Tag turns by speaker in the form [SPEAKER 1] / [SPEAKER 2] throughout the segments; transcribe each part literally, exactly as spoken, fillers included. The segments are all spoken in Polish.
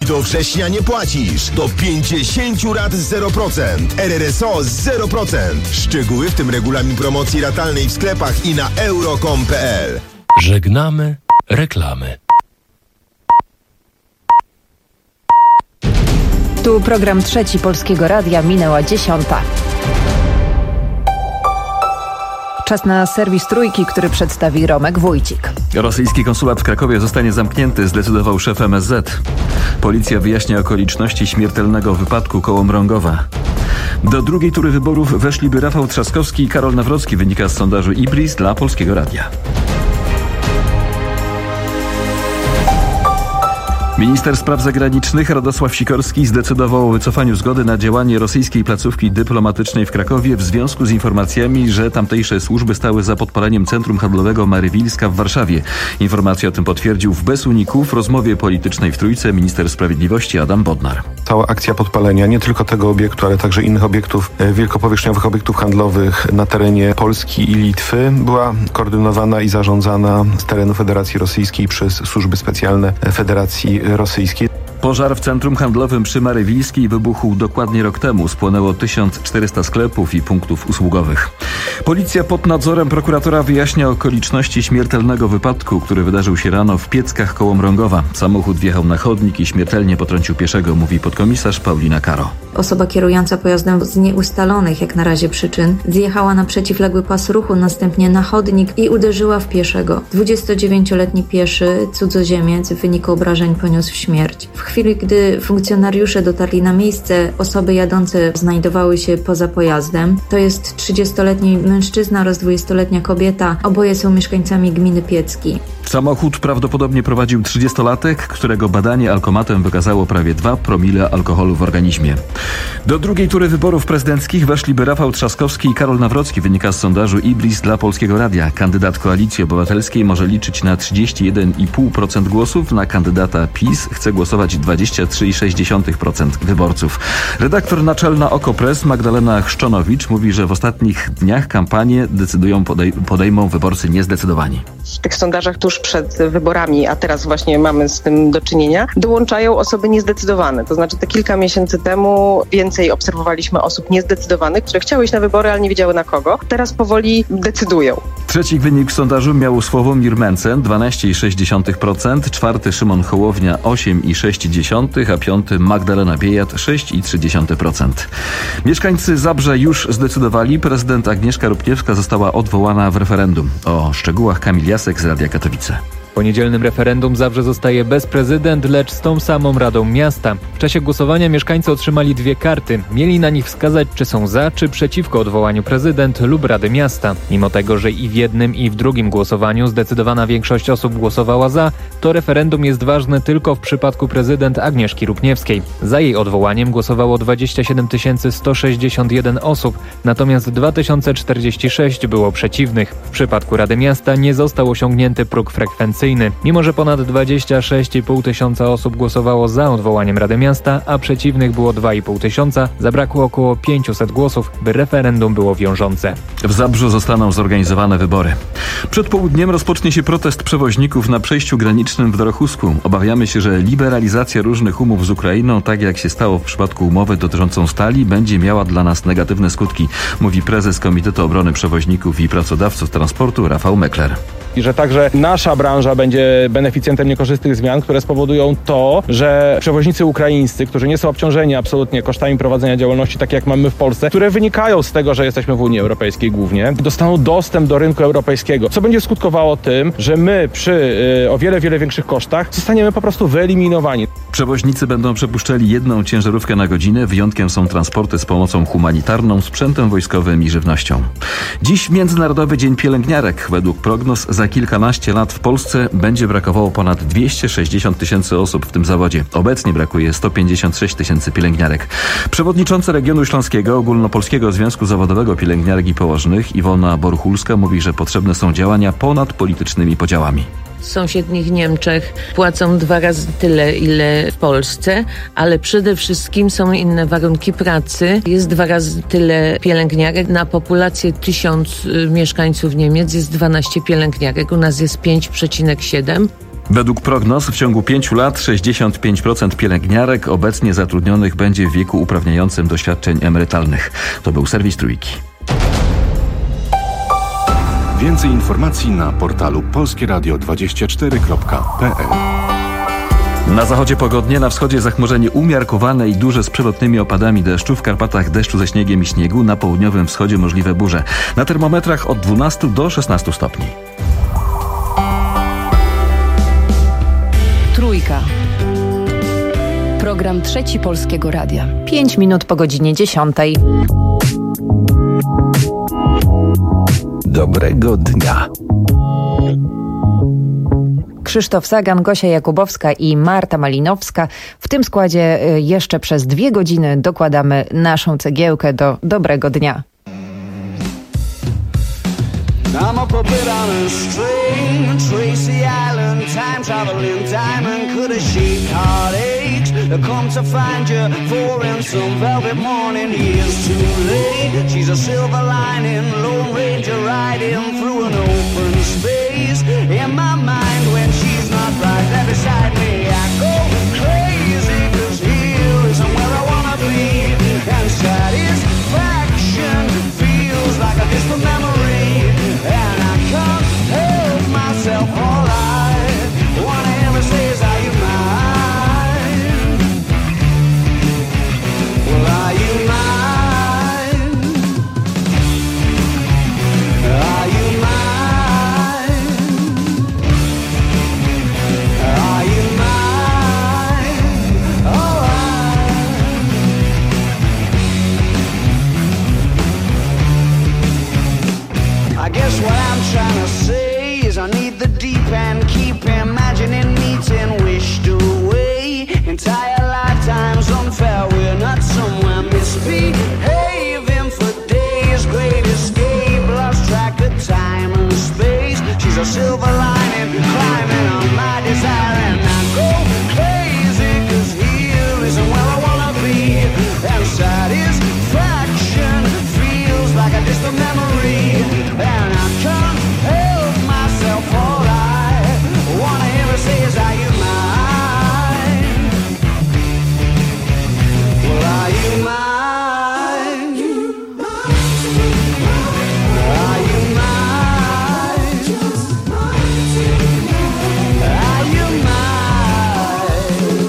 [SPEAKER 1] Do września nie płacisz. Do pięćdziesiąt rat zero procent. R R S O zero procent. Szczegóły, w tym regulamin promocji ratalnej w sklepach i na euro kropka com kropka p l.
[SPEAKER 2] Żegnamy reklamy.
[SPEAKER 3] Tu program trzeci Polskiego Radia, minęła dziesiąta. Czas na serwis Trójki, który przedstawi Romek Wójcik.
[SPEAKER 4] Rosyjski konsulat w Krakowie zostanie zamknięty, zdecydował szef M S Z. Policja wyjaśnia okoliczności śmiertelnego wypadku koło Mrągowa. Do drugiej tury wyborów weszliby Rafał Trzaskowski i Karol Nawrocki, wynika z sondażu Ibris dla Polskiego Radia. Minister spraw zagranicznych Radosław Sikorski zdecydował o wycofaniu zgody na działanie rosyjskiej placówki dyplomatycznej w Krakowie w związku z informacjami, że tamtejsze służby stały za podpaleniem centrum handlowego Marywilska w Warszawie. Informację o tym potwierdził w bez uników w rozmowie politycznej w Trójce minister sprawiedliwości Adam Bodnar.
[SPEAKER 5] Cała akcja podpalenia nie tylko tego obiektu, ale także innych obiektów, wielkopowierzchniowych obiektów handlowych na terenie Polski i Litwy była koordynowana i zarządzana z terenu Federacji Rosyjskiej przez służby specjalne Federacji Rosyjskiej.
[SPEAKER 4] Pożar w centrum handlowym przy Marywilskiej wybuchł dokładnie rok temu. Spłonęło tysiąc czterysta sklepów i punktów usługowych. Policja pod nadzorem prokuratora wyjaśnia okoliczności śmiertelnego wypadku, który wydarzył się rano w Pieckach koło Mrągowa. Samochód wjechał na chodnik i śmiertelnie potrącił pieszego, mówi podkomisarz Paulina Karo.
[SPEAKER 6] Osoba kierująca pojazdem z nieustalonych jak na razie przyczyn zjechała na przeciwległy pas ruchu, następnie na chodnik i uderzyła w pieszego. dwudziestodziewięcioletni pieszy cudzoziemiec w wyniku obrażeń poniósł śmierć. W chwili, gdy funkcjonariusze dotarli na miejsce, osoby jadące znajdowały się poza pojazdem. To jest trzydziestoletni mężczyzna oraz dwudziestoletnia kobieta. Oboje są mieszkańcami gminy Piecki.
[SPEAKER 4] Samochód prawdopodobnie prowadził trzydziestolatek, którego badanie alkomatem wykazało prawie dwa promile alkoholu w organizmie. Do drugiej tury wyborów prezydenckich weszliby Rafał Trzaskowski i Karol Nawrocki, wynika z sondażu Ibris dla Polskiego Radia. Kandydat Koalicji Obywatelskiej może liczyć na trzydzieści jeden i pół procent głosów, na kandydata PiS chce głosować dwadzieścia trzy i sześć dziesiątych procent wyborców. Redaktor naczelna Okopres Magdalena Chrzczonowicz mówi, że w ostatnich dniach kampanię decydują, podej- podejmą wyborcy niezdecydowani.
[SPEAKER 7] W tych sondażach tuż przed wyborami, a teraz właśnie mamy z tym do czynienia, dołączają osoby niezdecydowane. To znaczy te kilka miesięcy temu więcej obserwowaliśmy osób niezdecydowanych, które chciały iść na wybory, ale nie wiedziały na kogo. Teraz powoli decydują.
[SPEAKER 4] Trzeci wynik w sondażu miał Sławomir Mencen, dwanaście i sześć dziesiątych procent, czwarty Szymon Hołownia, osiem i sześć dziesiątych procent, a piąty Magdalena Biejat, sześć i trzy dziesiąte procent. Mieszkańcy Zabrza już zdecydowali, prezydent Agnieszka Rupniewska została odwołana w referendum. O szczegółach Kamil Jasek z Radia Katowice.
[SPEAKER 8] W niedzielnym referendum Zabrze zostaje bez prezydent, lecz z tą samą Radą Miasta. W czasie głosowania mieszkańcy otrzymali dwie karty. Mieli na nich wskazać, czy są za, czy przeciwko odwołaniu prezydent lub Rady Miasta. Mimo tego, że i w jednym, i w drugim głosowaniu zdecydowana większość osób głosowała za, to referendum jest ważne tylko w przypadku prezydent Agnieszki Rupniewskiej. Za jej odwołaniem głosowało dwadzieścia siedem tysięcy sto sześćdziesiąt jeden osób, natomiast dwa tysiące czterdzieści sześć było przeciwnych. W przypadku Rady Miasta nie został osiągnięty próg frekwencyjny. Mimo że ponad dwadzieścia sześć i pół tysiąca osób głosowało za odwołaniem Rady Miasta, a przeciwnych było dwa i pół tysiąca, zabrakło około pięćset głosów, by referendum było wiążące.
[SPEAKER 4] W Zabrzu zostaną zorganizowane wybory. Przed południem rozpocznie się protest przewoźników na przejściu granicznym w Dorochusku. Obawiamy się, że liberalizacja różnych umów z Ukrainą, tak jak się stało w przypadku umowy dotyczącą stali, będzie miała dla nas negatywne skutki, mówi prezes Komitetu Obrony Przewoźników i Pracodawców Transportu Rafał Mekler.
[SPEAKER 9] I że także nasza branża będzie beneficjentem niekorzystnych zmian, które spowodują to, że przewoźnicy ukraińscy, którzy nie są obciążeni absolutnie kosztami prowadzenia działalności, tak jak mamy w Polsce, które wynikają z tego, że jesteśmy w Unii Europejskiej głównie, dostaną dostęp do rynku europejskiego, co będzie skutkowało tym, że my przy y, o wiele, wiele większych kosztach zostaniemy po prostu wyeliminowani.
[SPEAKER 4] Przewoźnicy będą przepuszczali jedną ciężarówkę na godzinę. Wyjątkiem są transporty z pomocą humanitarną, sprzętem wojskowym i żywnością. Dziś Międzynarodowy Dzień Pielęgniarek. Według prognoz za kilkanaście lat w Polsce będzie brakowało ponad dwieście sześćdziesiąt tysięcy osób w tym zawodzie. Obecnie brakuje sto pięćdziesiąt sześć tysięcy pielęgniarek. Przewodnicząca regionu śląskiego Ogólnopolskiego Związku Zawodowego Pielęgniarek i Położnych Iwona Boruchulska mówi, że potrzebne są działania ponad politycznymi podziałami.
[SPEAKER 10] W sąsiednich Niemczech płacą dwa razy tyle, ile w Polsce, ale przede wszystkim są inne warunki pracy. Jest dwa razy tyle pielęgniarek. Na populację tysiąc mieszkańców Niemiec jest dwanaście pielęgniarek. U nas jest pięć przecinek siedem.
[SPEAKER 4] Według prognoz w ciągu pięciu lat sześćdziesiąt pięć procent pielęgniarek obecnie zatrudnionych będzie w wieku uprawniającym do świadczeń emerytalnych. To był serwis Trójki.
[SPEAKER 11] Więcej informacji na portalu polskie radio dwadzieścia cztery kropka p l.
[SPEAKER 4] Na zachodzie pogodnie, na wschodzie zachmurzenie umiarkowane i duże z przelotnymi opadami deszczu. W Karpatach deszczu ze śniegiem i śniegu, na południowym wschodzie możliwe burze. Na termometrach od dwunastu do szesnastu stopni.
[SPEAKER 12] Trójka. Program Trzeci Polskiego Radia.
[SPEAKER 3] Pięć minut po godzinie dziesiątej.
[SPEAKER 2] Dobrego dnia.
[SPEAKER 3] Krzysztof Sagan, Gosia Jakubowska i Marta Malinowska. W tym składzie jeszcze przez dwie godziny dokładamy naszą cegiełkę do dobrego dnia.
[SPEAKER 13] I'm up a bit on a string, Tracy Island, time traveling diamond, could have shaped heartaches. Come to find you for in some velvet morning, years too late. She's a silver lining, Lone Ranger riding through an open space. In my mind when she's not right there beside me, I go crazy, cause here isn't where I wanna be. And satisfaction feels like a distant memory. And I can't help myself, all I wanna ever say is, are you mine? Well, are you mine? Are you mine? Are you mine? Oh, I, I guess what I'm trying to say is I need the deep end, keep imagining meeting wished away. Entire lifetimes unfair, we're not somewhere misbehaving for days. Great escape, lost track of time and space. She's a silver lining, climbing on my desire. And I go crazy, cause here isn't where I wanna be. And satisfaction feels like a distant memory. And I can't help myself, all I wanna ever say is, are you mine? Well, are you mine? Are you mine? Are you mine?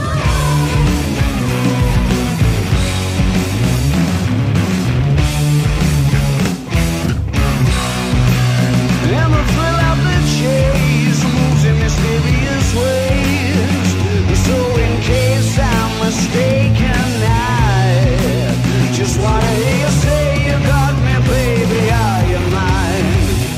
[SPEAKER 13] And the thrill of the chase moves in mysterious ways. So in case I'm mistaken, I just wanna hear you say you got me, baby, are you mine?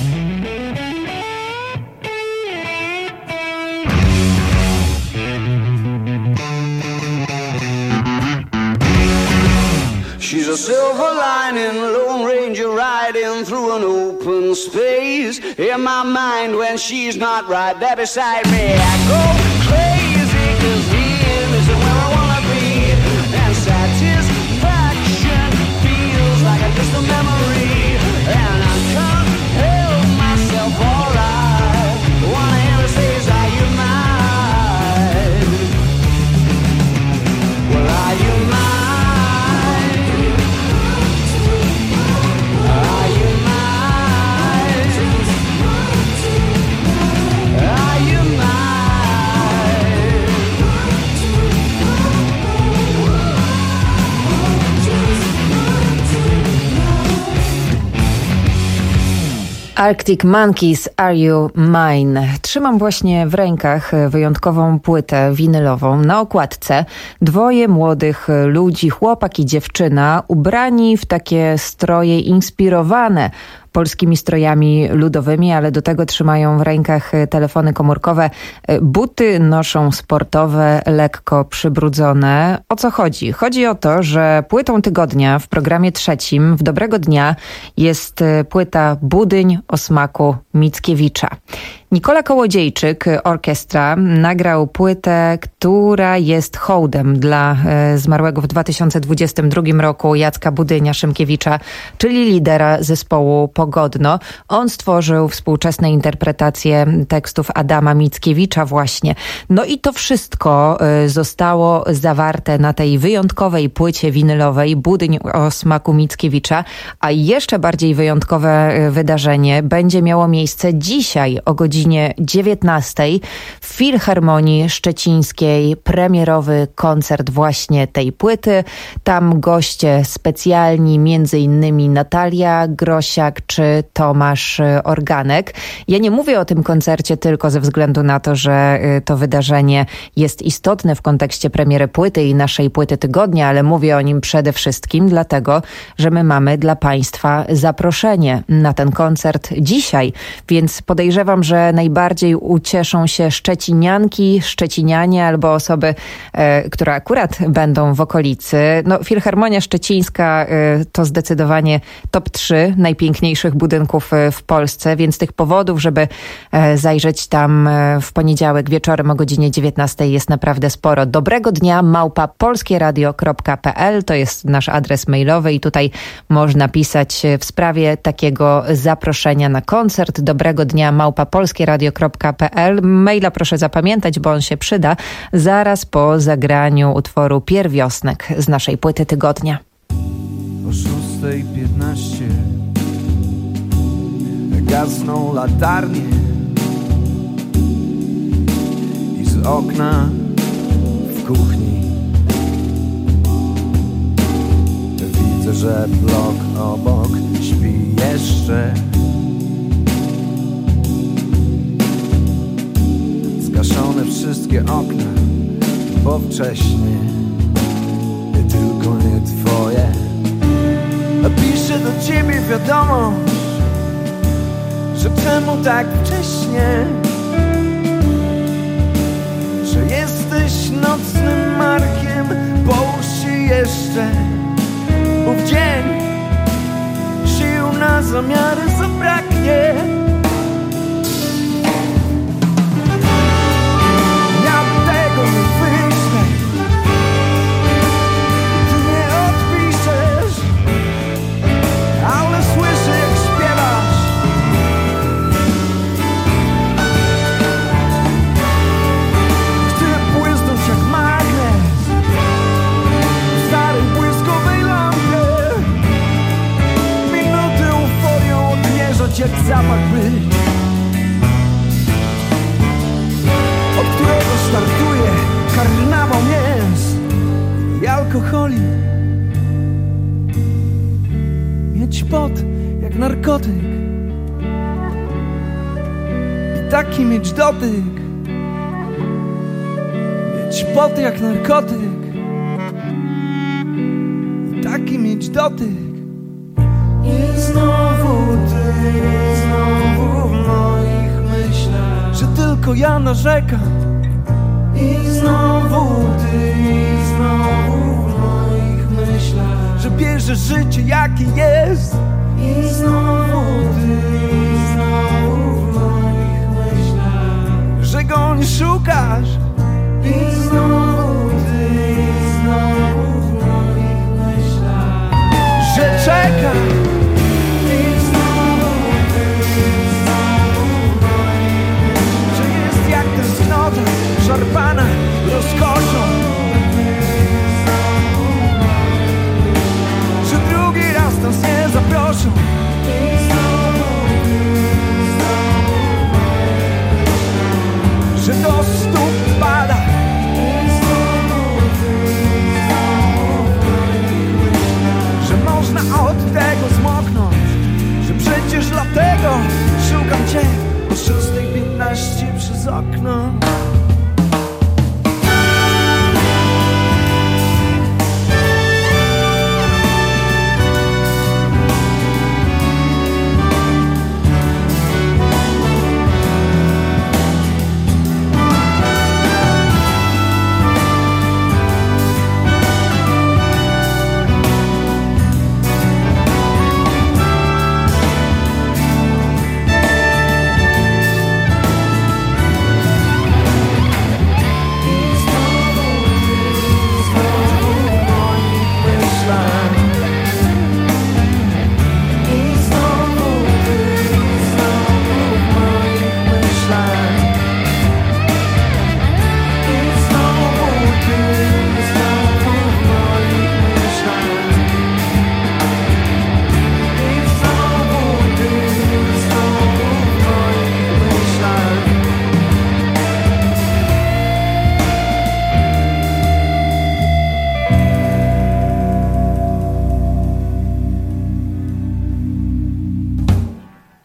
[SPEAKER 13] She's a silver lining, Lone Ranger riding through an open space. In my mind when she's not right there beside me, I go crazy, cause here isn't where I wanna be. And satisfaction feels like a distant memory. And I can't help myself, all I wanna ever say is, are you mine? Well, are you mine? Are you mine? Are you
[SPEAKER 3] Arctic Monkeys, Are You Mine? Trzymam właśnie w rękach wyjątkową płytę winylową. Na okładce dwoje młodych ludzi, chłopak i dziewczyna, ubrani w takie stroje inspirowane polskimi strojami ludowymi, ale do tego trzymają w rękach telefony komórkowe. Buty noszą sportowe, lekko przybrudzone. O co chodzi? Chodzi o to, że płytą tygodnia w programie trzecim w Dobrego Dnia jest płyta Budyń o smaku Mickiewicza. Nikola Kołodziejczyk, orkiestra, nagrał płytę, która jest hołdem dla e, zmarłego w dwa tysiące dwudziestym drugim roku Jacka Budynia-Szymkiewicza, czyli lidera zespołu Pogodno. On stworzył współczesne interpretacje tekstów Adama Mickiewicza właśnie. No i to wszystko e, zostało zawarte na tej wyjątkowej płycie winylowej Budyń o smaku Mickiewicza, a jeszcze bardziej wyjątkowe wydarzenie będzie miało miejsce dzisiaj o godzinie dziewiętnastej w Filharmonii Szczecińskiej. Premierowy koncert właśnie tej płyty. Tam goście specjalni, między innymi Natalia Grosiak czy Tomasz Organek. Ja nie mówię o tym koncercie tylko ze względu na to, że to wydarzenie jest istotne w kontekście premiery płyty i naszej płyty tygodnia, ale mówię o nim przede wszystkim dlatego, że my mamy dla Państwa zaproszenie na ten koncert dzisiaj, więc podejrzewam, że najbardziej ucieszą się szczecinianki, szczecinianie albo osoby, e, które akurat będą w okolicy. No, Filharmonia Szczecińska e, to zdecydowanie top trzy najpiękniejszych budynków w Polsce, więc tych powodów, żeby e, zajrzeć tam e, w poniedziałek wieczorem o godzinie dziewiętnastej jest naprawdę sporo. Dobrego dnia małpa polskieradio kropka p l to jest nasz adres mailowy i tutaj można pisać w sprawie takiego zaproszenia na koncert. Dobrego dnia małpa polskieradio kropka p l. Maila proszę zapamiętać, bo on się przyda zaraz po zagraniu utworu Pierwiosnek z naszej płyty tygodnia.
[SPEAKER 12] O szóstej piętnaście gasną latarnie i z okna w kuchni widzę, że blok obok śpi jeszcze. Zgaszone wszystkie okna, bo wcześnie tylko nie twoje. Piszę do ciebie wiadomość, że czemu tak wcześnie, że jesteś nocnym markiem. Połóż się jeszcze, bo w dzień sił na zamiary zabraknie. Ja tego nie wyślę, ty nie odpiszesz, ale słyszę jak śpiewasz. Chcę błysnąć jak magnes w starej błyskowej lampie. Minuty euforią odmierzać jak zapach być, od którego startuje karnawał mięs i alkoholi. Mieć pot jak narkotyk i taki mieć dotyk. Mieć pot jak narkotyk i taki mieć dotyk. I znowu ty, i znowu w moich myślach, że tylko ja narzekam. I znowu ty, i znowu w moich myślach, że bierzesz życie jakie jest. I znowu ty, i znowu w moich myślach, że go nie szukasz. I znowu ty, i znowu w moich myślach, że czekasz. I znowu ty, i znowu w moich myślach, że jest jak tęsknota szarpana rozkoszą, że drugi raz nas nie zaprosi.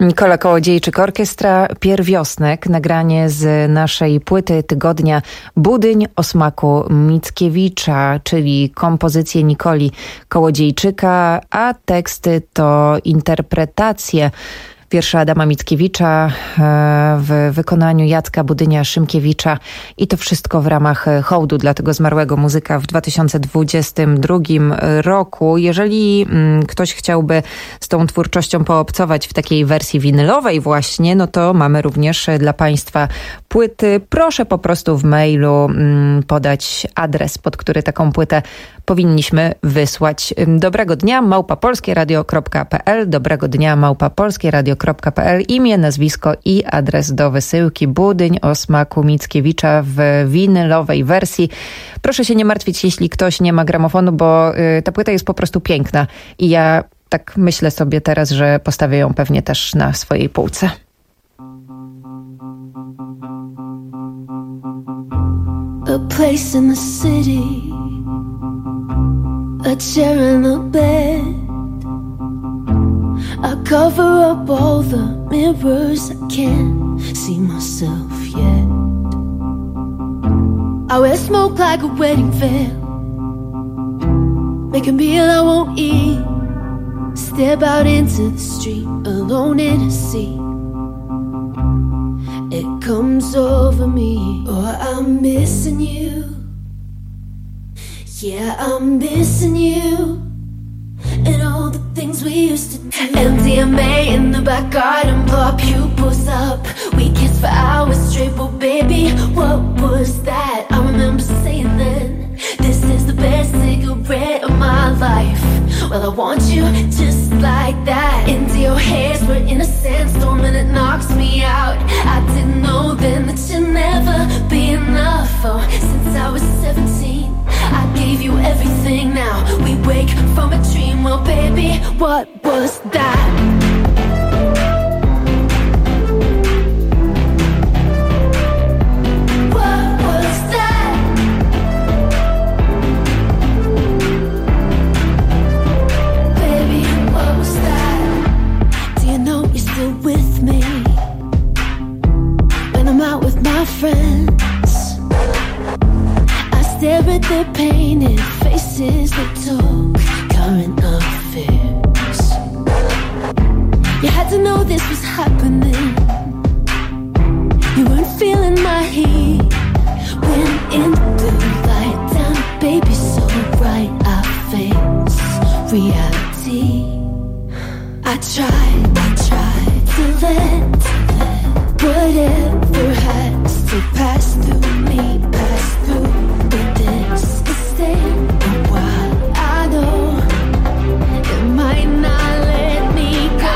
[SPEAKER 3] Nikola Kołodziejczyk, orkiestra Pierwiosnek, nagranie z naszej płyty tygodnia Budyń o smaku Mickiewicza, czyli kompozycje Nikoli Kołodziejczyka, a teksty to interpretacje wiersza Adama Mickiewicza w wykonaniu Jacka Budynia-Szymkiewicza i to wszystko w ramach hołdu dla tego zmarłego muzyka w dwa tysiące dwudziestym drugim roku. Jeżeli ktoś chciałby z tą twórczością poobcować w takiej wersji winylowej właśnie, no to mamy również dla Państwa płyty. Proszę po prostu w mailu podać adres, pod który taką płytę powinniśmy wysłać. Dobrego dnia, małpa polskieradio kropka pe el, dobrego dnia, małpa polskieradio kropka pe el, imię, nazwisko i adres do wysyłki. Budyń o smaku Mickiewicza w winylowej wersji. Proszę się nie martwić, jeśli ktoś nie ma gramofonu, bo y, ta płyta jest po prostu piękna i ja tak myślę sobie teraz, że postawię ją pewnie też na swojej półce.
[SPEAKER 14] A place in the city, a chair and a bed. I cover up all the mirrors, I can't see myself yet. I wear smoke like a wedding veil, make a meal I won't eat, step out into the street alone in a sea. It comes over me, oh, I'm missing you. Yeah, I'm missing you and all the things we used to do. M D M A in the back garden, blow our pupils up. We kissed for hours straight, but baby, what was that? I remember saying then, this is the best cigarette of my life. Well, I want you just like that. Into your hairs, we're in a sandstorm and it knocks me out. I didn't know then that you'd never be enough. Oh, since I was seventeen, I gave you everything. Now we wake from a dream. Well, baby, what was that? What was that? Baby, what was that? Do you know you're still with me when I'm out with my friends? Stare at their painted faces that talk current affairs. You had to know this was happening. You weren't feeling my heat when in the blue light down, baby, so bright I face reality. I tried, I tried to let, to let whatever has to pass through me, pass through. Stay a while. I know it might not let me go.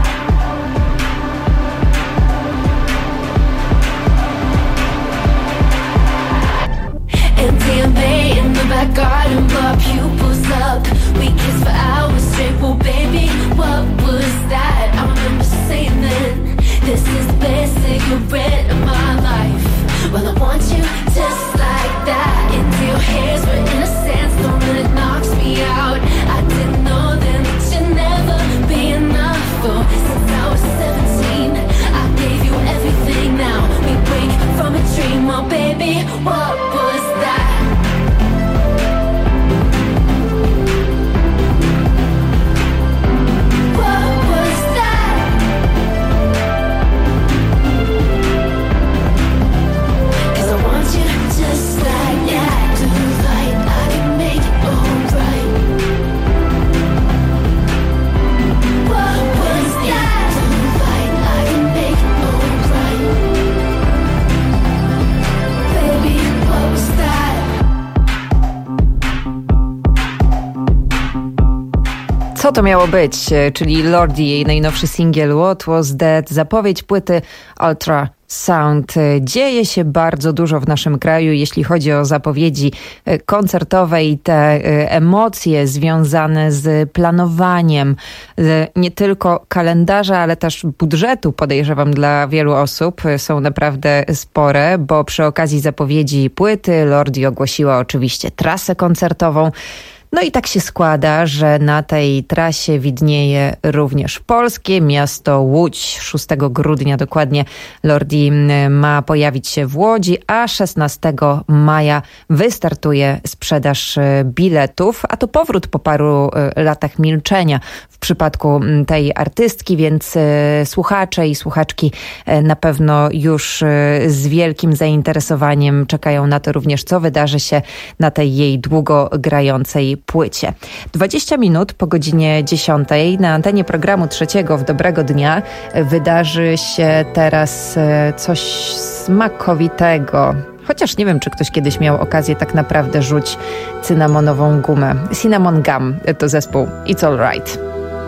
[SPEAKER 14] M D M A in the back garden, blow our pupils up. We kissed for hours straight. Well, baby, what was that? I remember saying then, this is the best cigarette of my life. Well, I want you just like that. Into your hairs, we're in a sandstorm and it knocks me out. I didn't know then that you'd never be enough. Oh, since I was seventeen, I gave you everything. Now we wake from a dream. Oh, baby, what was that?
[SPEAKER 3] Co to miało być? Czyli Lordi, jej najnowszy singiel What Was That, zapowiedź płyty Ultra Sound. Dzieje się bardzo dużo w naszym kraju, jeśli chodzi o zapowiedzi koncertowe i te emocje związane z planowaniem nie tylko kalendarza, ale też budżetu, podejrzewam, dla wielu osób są naprawdę spore, bo przy okazji zapowiedzi płyty Lordi ogłosiła oczywiście trasę koncertową. No i tak się składa, że na tej trasie widnieje również polskie miasto Łódź. szóstego grudnia dokładnie Lordi ma pojawić się w Łodzi, a szesnastego maja wystartuje sprzedaż biletów, a to powrót po paru latach milczenia w przypadku tej artystki, więc słuchacze i słuchaczki na pewno już z wielkim zainteresowaniem czekają na to również, co wydarzy się na tej jej długo grającej płycie. dwadzieścia minut po godzinie dziesiątej na antenie programu Trzeciego w Dobrego Dnia wydarzy się teraz coś smakowitego. Chociaż nie wiem, czy ktoś kiedyś miał okazję tak naprawdę rzuć cynamonową gumę. Cinnamon Gum to zespół It's Alright.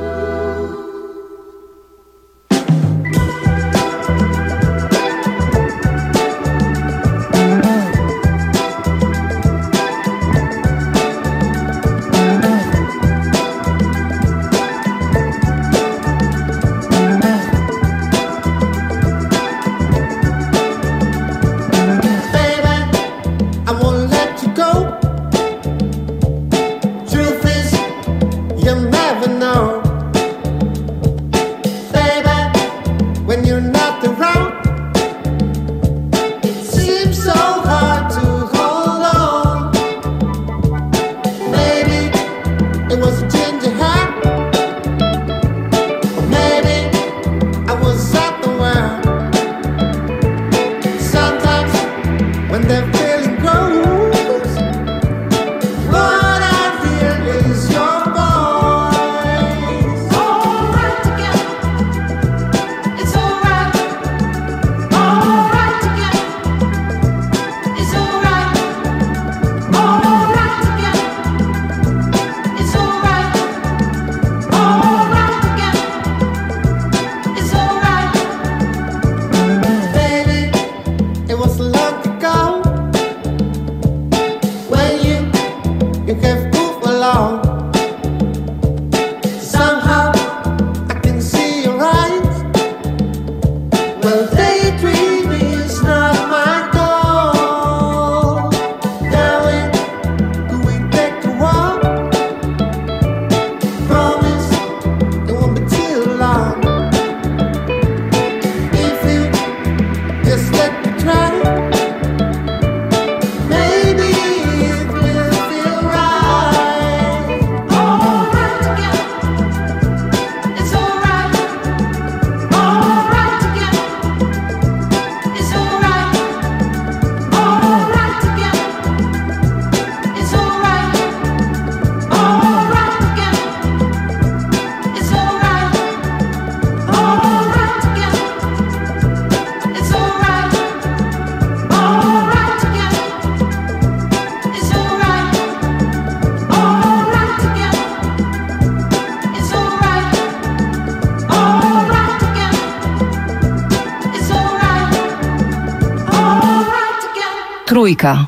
[SPEAKER 15] Trójka.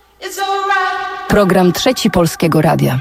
[SPEAKER 15] Program Trzeci Polskiego Radia.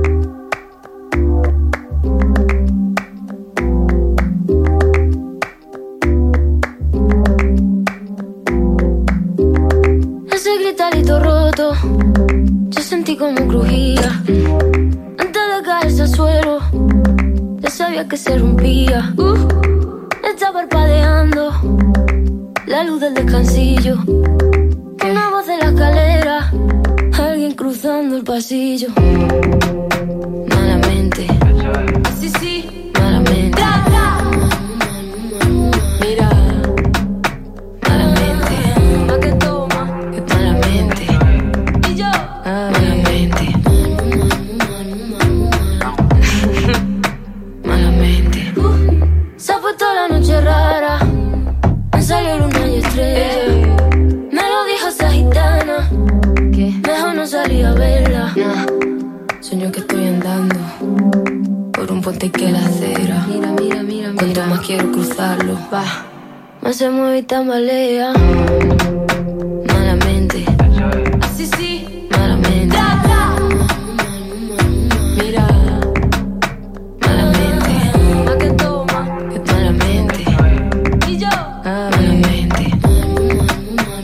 [SPEAKER 14] Ese gritarito roto, yo sentí como crujía. Antes de caerse al suelo, ya sabía que se rompía. Uh, está parpadeando la luz del descansillo. Una voz de la escalera, alguien cruzando el pasillo. Malamente, sí, sí, malamente. Mira, malamente, más que toma, que malamente. Y yo, malamente, malamente. Se ha puesto la noche rara, han salido luna y estrella. Esa gitana, ¿qué? Mejor no salir a verla. Nah. Sueño que estoy andando por un puente que la acera. Mira, mira, mira, cuanto mira. Más quiero cruzarlo, va. Más se mueve y tambalea. Malamente, así sí, malamente. Da, da. Mira, malamente, más que toma, que malamente. Y yo, malamente.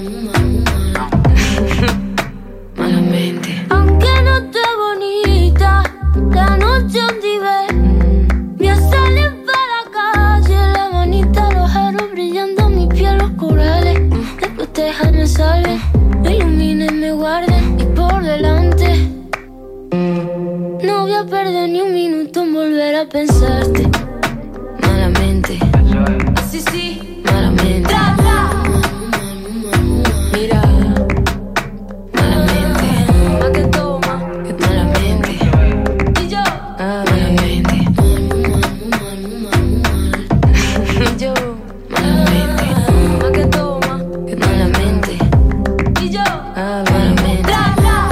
[SPEAKER 14] Aunque no esté bonita, puedo perder ni un minuto en volver a pensarte. Malamente. Sí, sí. Malamente. Tra, tra. Mira. Malamente. Ma que toma. Malamente. Y yo. Ah, malamente. Y yo. Malamente. Ma que toma. Malamente. Y yo. Ah, malamente. Tra, tra.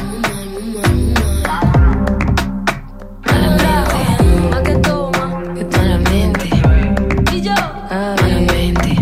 [SPEAKER 14] Malamente. Ma que toma. Malamente. Y yo. Ah, malamente.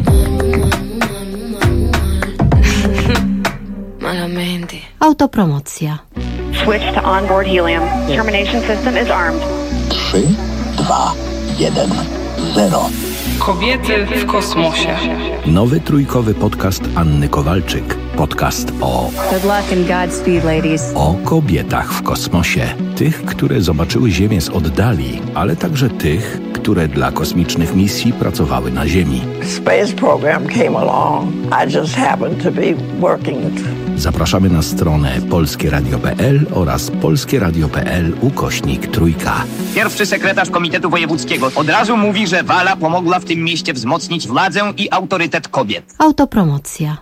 [SPEAKER 14] Malamente.
[SPEAKER 16] Autopromocja.
[SPEAKER 17] Switch to onboard helium. Termination system is armed.
[SPEAKER 18] trzy, dwa, jeden, zero.
[SPEAKER 19] Kobiety w kosmosie.
[SPEAKER 20] Nowy trójkowy podcast Anny Kowalczyk. Podcast o...
[SPEAKER 17] Good luck and Godspeed, ladies.
[SPEAKER 20] O kobietach w kosmosie. Tych, które zobaczyły Ziemię z oddali, ale także tych, które dla kosmicznych misji pracowały na Ziemi.
[SPEAKER 21] Space program came along. I just happened to be working.
[SPEAKER 20] Zapraszamy na stronę polskie radio kropka p l oraz polskie radio kropka p l ukośnik trójka.
[SPEAKER 22] Pierwszy sekretarz Komitetu Wojewódzkiego od razu mówi, że Wala pomogła w tym mieście wzmocnić władzę i autorytet kobiet.
[SPEAKER 16] Autopromocja.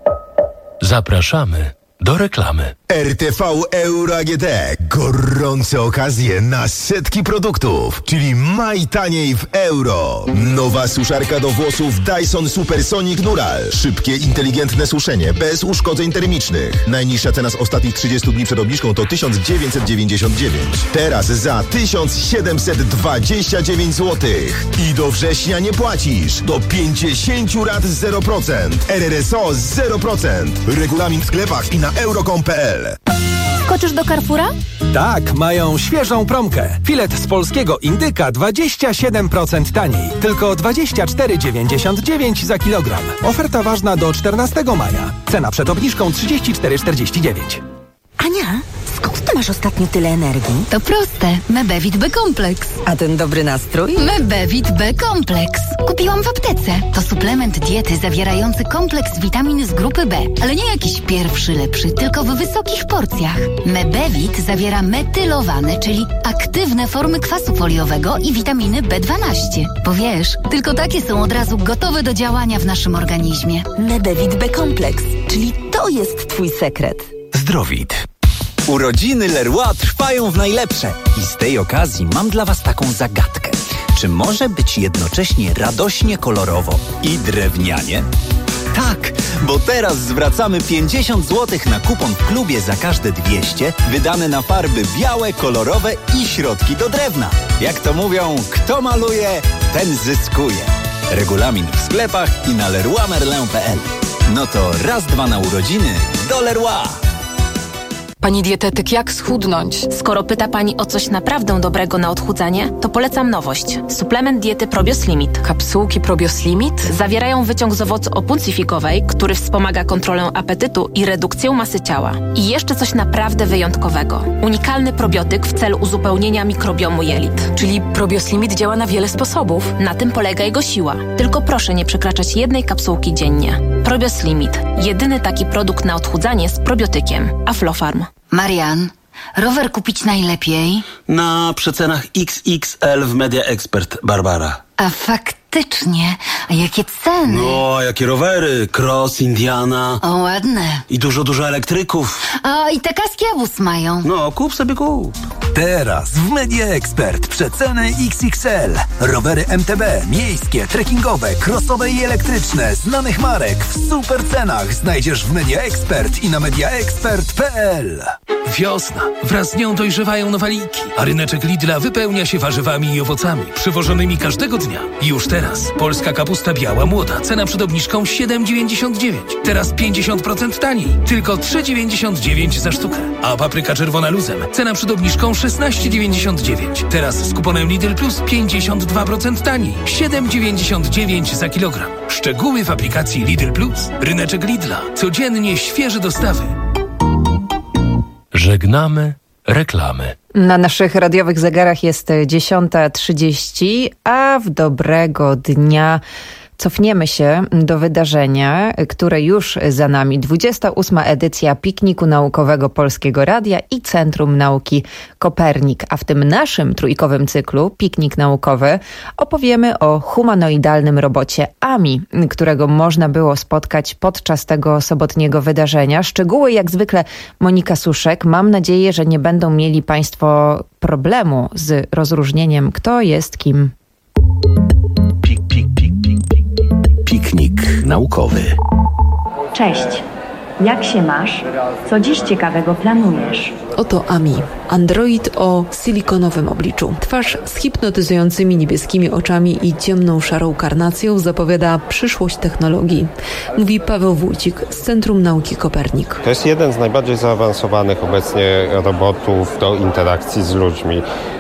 [SPEAKER 2] Zapraszamy do reklamy.
[SPEAKER 1] R T V Euro A G D. Gorące okazje na setki produktów, czyli maj taniej w euro. Nowa suszarka do włosów Dyson Supersonic Neural. Szybkie, inteligentne suszenie bez uszkodzeń termicznych. Najniższa cena z ostatnich trzydziestu dni przed obniżką to tysiąc dziewięćset dziewięćdziesiąt dziewięć. Teraz za tysiąc siedemset dwadzieścia dziewięć złotych. I do września nie płacisz. Do pięćdziesiąt rat zero procent. R R S O zero procent. Regulamin w sklepach i na euro kropka com kropka p l.
[SPEAKER 16] Skoczysz do Carrefoura?
[SPEAKER 23] Tak, mają świeżą promkę. Filet z polskiego indyka dwadzieścia siedem procent taniej. Tylko dwadzieścia cztery dziewięćdziesiąt dziewięć za kilogram. Oferta ważna do czternastego maja. Cena przed obniżką trzydzieści cztery czterdzieści dziewięć.
[SPEAKER 24] Ania, skąd ty masz ostatnio tyle energii?
[SPEAKER 15] To proste. Mebevit B-Kompleks.
[SPEAKER 24] A ten dobry nastrój?
[SPEAKER 15] Mebevit B-Kompleks. Kupiłam w aptece. To suplement diety zawierający kompleks witamin z grupy B. Ale nie jakiś pierwszy, lepszy, tylko w wysokich porcjach. Mebevit zawiera metylowane, czyli aktywne formy kwasu foliowego i witaminy B dwanaście. Bo wiesz, tylko takie są od razu gotowe do działania w naszym organizmie.
[SPEAKER 24] Mebevit B-Kompleks, czyli to jest twój sekret.
[SPEAKER 25] Zdrowit. Urodziny Leroy trwają w najlepsze i z tej okazji mam dla Was taką zagadkę. Czy może być jednocześnie radośnie, kolorowo i drewnianie? Tak, bo teraz zwracamy pięćdziesiąt złotych na kupon w klubie za każde dwieście wydane na farby białe, kolorowe i środki do drewna. Jak to mówią, kto maluje, ten zyskuje. Regulamin w sklepach i na leroy merlin kropka p l. No to raz, dwa na urodziny do Leroy.
[SPEAKER 26] Pani dietetyk, jak schudnąć?
[SPEAKER 27] Skoro pyta Pani o coś naprawdę dobrego na odchudzanie, to polecam nowość. Suplement diety Probios Limit.
[SPEAKER 26] Kapsułki Probios Limit?
[SPEAKER 27] Zawierają wyciąg z owocu opuncifikowej, który wspomaga kontrolę apetytu i redukcję masy ciała. I jeszcze coś naprawdę wyjątkowego. Unikalny probiotyk w celu uzupełnienia mikrobiomu jelit.
[SPEAKER 26] Czyli Probios Limit działa na wiele sposobów.
[SPEAKER 27] Na tym polega jego siła. Tylko proszę nie przekraczać jednej kapsułki dziennie. Probios Limit. Jedyny taki produkt na odchudzanie z probiotykiem. Aflofarm.
[SPEAKER 15] Marian, rower kupić najlepiej?
[SPEAKER 28] Na przecenach X X L w Media Expert, Barbara.
[SPEAKER 15] A faktycznie, a jakie ceny?
[SPEAKER 28] No, jakie rowery, Cross, Indiana.
[SPEAKER 15] O, ładne.
[SPEAKER 28] I dużo, dużo elektryków.
[SPEAKER 15] A i te kaski Abus mają.
[SPEAKER 28] No, kup sobie kup.
[SPEAKER 23] Teraz w Media Expert przeceny X X L. Rowery M T B, miejskie, trekkingowe, crossowe i elektryczne, znanych marek w super cenach znajdziesz w Media Expert i na media expert kropka p l.
[SPEAKER 2] Wiosna. Wraz z nią dojrzewają nowaliki, a ryneczek Lidla wypełnia się warzywami i owocami przywożonymi każdego dnia. Już teraz polska kapusta biała młoda. Cena przed obniżką siedem dziewięćdziesiąt dziewięć. Teraz pięćdziesiąt procent taniej. Tylko trzy dziewięćdziesiąt dziewięć za sztukę. A papryka czerwona luzem. Cena przed obniżką szesnaście dziewięćdziesiąt dziewięć. Teraz z kuponem Lidl Plus pięćdziesiąt dwa procent taniej. siedem dziewięćdziesiąt dziewięć za kilogram. Szczegóły w aplikacji Lidl Plus. Ryneczek Lidla. Codziennie świeże dostawy. Żegnamy reklamy.
[SPEAKER 3] Na naszych radiowych zegarach jest dziesiąta trzydzieści, a w dobrego dnia Cofniemy się do wydarzenia, które już za nami. dwudziesta ósma edycja Pikniku Naukowego Polskiego Radia i Centrum Nauki Kopernik. A w tym naszym trójkowym cyklu Piknik Naukowy opowiemy o humanoidalnym robocie Ami, którego można było spotkać podczas tego sobotniego wydarzenia. Szczegóły jak zwykle Monika Suszek. Mam nadzieję, że nie będą mieli Państwo problemu z rozróżnieniem, kto jest kim.
[SPEAKER 20] Pik, pik, pik, pik, pik. Piknik naukowy.
[SPEAKER 4] Cześć. Jak się masz? Co dziś ciekawego planujesz?
[SPEAKER 5] Oto Ami, android o silikonowym obliczu. Twarz z hipnotyzującymi niebieskimi oczami i ciemną szarą karnacją zapowiada przyszłość technologii. Mówi Paweł Wójcik z Centrum Nauki Kopernik.
[SPEAKER 6] To jest jeden z najbardziej zaawansowanych obecnie robotów do interakcji z ludźmi.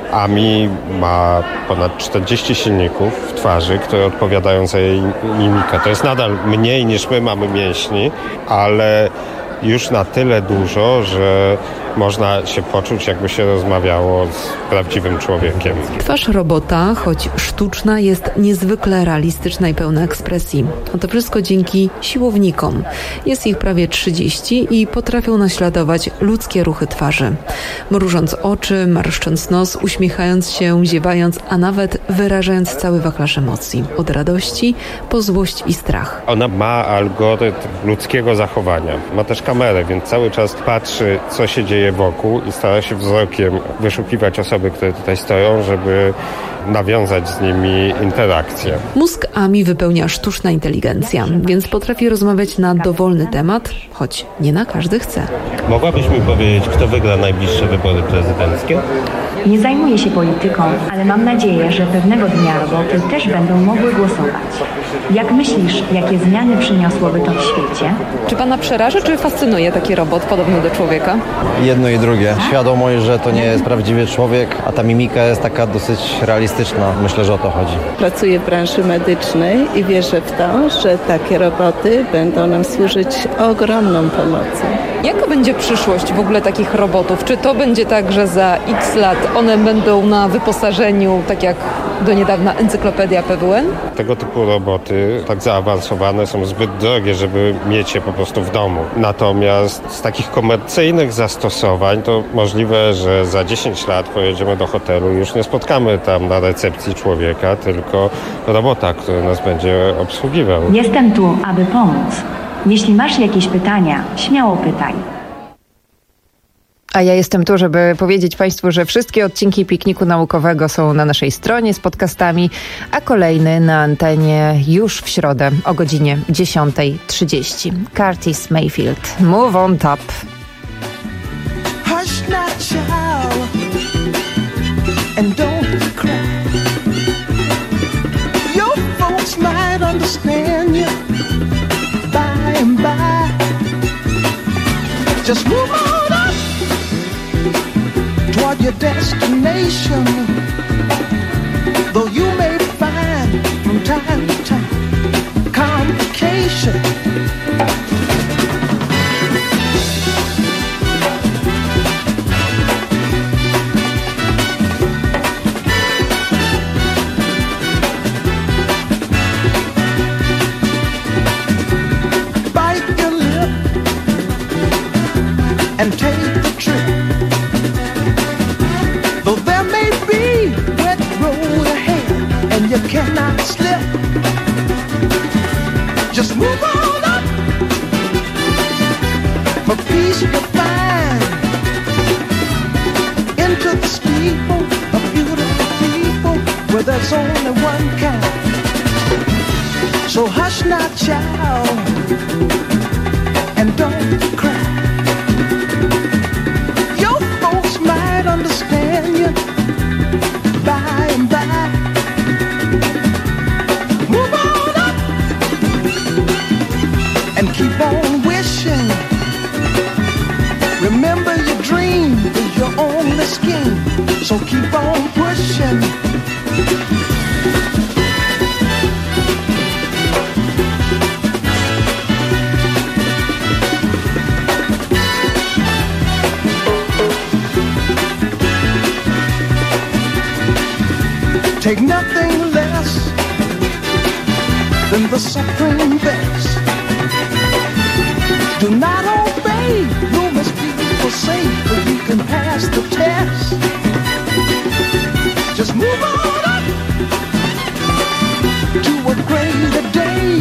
[SPEAKER 6] Ami ma ponad czterdzieści silników w twarzy, które odpowiadają za jej mimikę. To jest nadal mniej niż my mamy mięśni, ale już na tyle dużo, że można się poczuć, jakby się rozmawiało z prawdziwym człowiekiem.
[SPEAKER 5] Twarz robota, choć sztuczna, jest niezwykle realistyczna i pełna ekspresji. A to wszystko dzięki siłownikom. Jest ich prawie trzydzieści i potrafią naśladować ludzkie ruchy twarzy. Mrużąc oczy, marszcząc nos, uśmiechając się, ziewając, a nawet wyrażając cały wachlarz emocji. Od radości po złość i strach.
[SPEAKER 6] Ona ma algorytm ludzkiego zachowania. Ma też kamerę, więc cały czas patrzy, co się dzieje wokół i stara się wzrokiem wyszukiwać osoby, które tutaj stoją, żeby nawiązać z nimi interakcję.
[SPEAKER 5] Mózg Ami wypełnia sztuczna inteligencja, więc potrafi rozmawiać na dowolny temat, choć nie na każdy chce.
[SPEAKER 6] Mogłabyś mi powiedzieć, kto wygra najbliższe wybory prezydenckie?
[SPEAKER 4] Nie zajmuję się polityką, ale mam nadzieję, że pewnego dnia roboty też będą mogły głosować. Jak myślisz, jakie zmiany przyniosłoby to w świecie?
[SPEAKER 5] Czy pana przeraża, czy fascynuje taki robot podobny do człowieka?
[SPEAKER 7] Jedno i drugie. Świadomość, że to nie jest prawdziwy człowiek, a ta mimika jest taka dosyć realistyczna. Myślę, że o to chodzi.
[SPEAKER 8] Pracuję w branży medycznej i wierzę w to, że takie roboty będą nam służyć ogromną pomocą.
[SPEAKER 5] Jaka będzie przyszłość w ogóle takich robotów? Czy to będzie tak, że za x lat one będą na wyposażeniu, tak jak do niedawna Encyklopedia P W N?
[SPEAKER 6] Tego typu roboty, tak zaawansowane, są zbyt drogie, żeby mieć je po prostu w domu. Natomiast z takich komercyjnych zastosowań to możliwe, że za dziesięć lat pojedziemy do hotelu i już nie spotkamy tam na recepcji człowieka, tylko robota, który nas będzie obsługiwał.
[SPEAKER 4] Jestem tu, aby pomóc. Jeśli masz jakieś pytania, śmiało pytaj.
[SPEAKER 3] A ja jestem tu, żeby powiedzieć Państwu, że wszystkie odcinki Pikniku Naukowego są na naszej stronie z podcastami, a kolejny na antenie już w środę o godzinie dziesiąta trzydzieści. Curtis Mayfield, Move on Top.
[SPEAKER 12] Hush not, child, and don't cry. Your folks might understand you by and by. Just move on up toward your destination, though you may find from time to time complication. Bite your lip and take the trip. Though there may be wet road ahead and you cannot slip, just move on up. For peace you'll find into the steeple of beautiful people where there's only one kind. So hush not, child, and don't cry. Your folks might understand you by and by. Move on up and keep on wishing. Remember your dream is your only scheme, so keep on pushing. Take nothing less than the supreme best. Do not obey, you must be forsake, but you can pass the test. Just move on up to a greater day.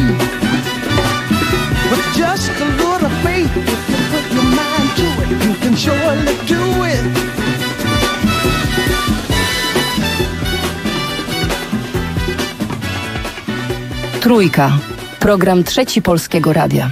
[SPEAKER 12] With just a little faith, if you put your mind to it, you can surely do it.
[SPEAKER 9] Trójka. Program Trzeci Polskiego Radia.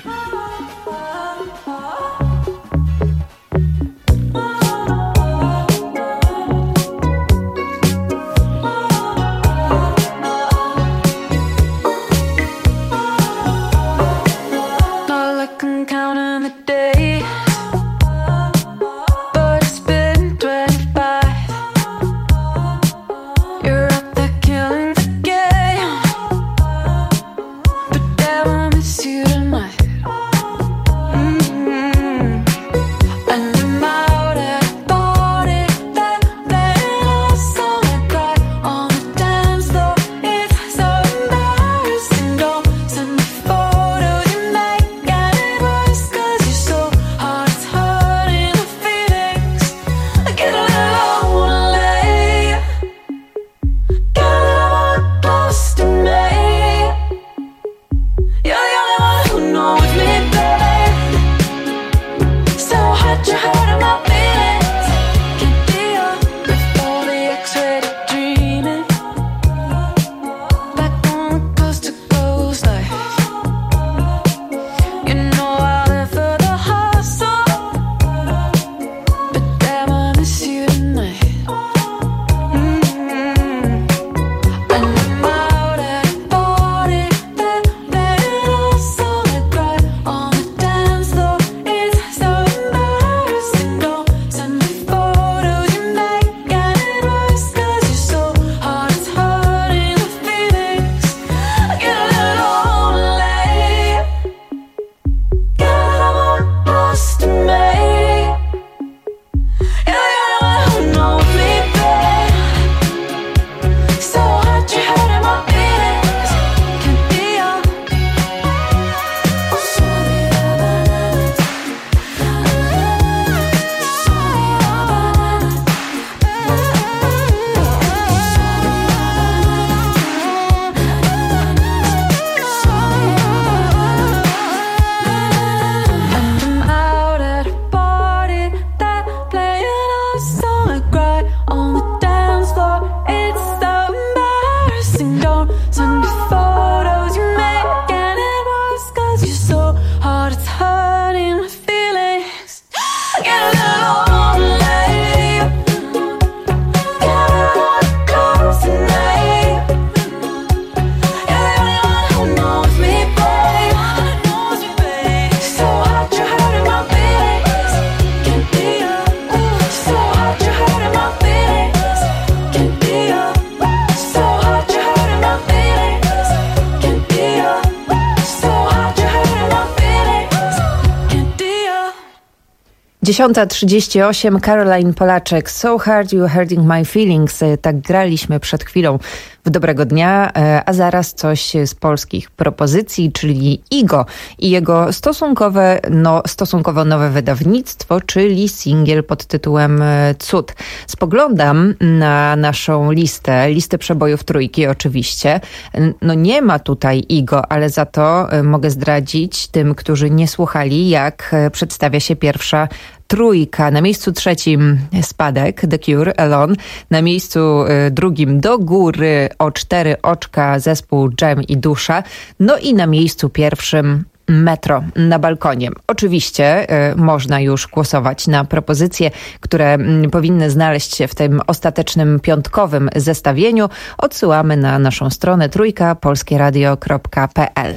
[SPEAKER 9] dziesiąta trzydzieści osiem, Caroline Polaczek, So Hard You Hurting My Feelings. Tak graliśmy przed chwilą w Dobrego Dnia, a zaraz coś z polskich propozycji, czyli Igo i jego stosunkowe, no, stosunkowo nowe wydawnictwo, czyli singiel pod tytułem Cud. Spoglądam na naszą listę, listę przebojów Trójki oczywiście. No nie ma tutaj Igo, ale za to mogę zdradzić tym, którzy nie słuchali, jak przedstawia się pierwsza Trójka. Na miejscu trzecim spadek, The Cure, Alone. Na miejscu drugim do góry o cztery oczka zespół Dżem i Dusza. No i na miejscu pierwszym Metro na balkonie. Oczywiście y, można już głosować na propozycje, które y, powinny znaleźć się w tym ostatecznym piątkowym zestawieniu. Odsyłamy na naszą stronę trójka polskie radio kropka p l.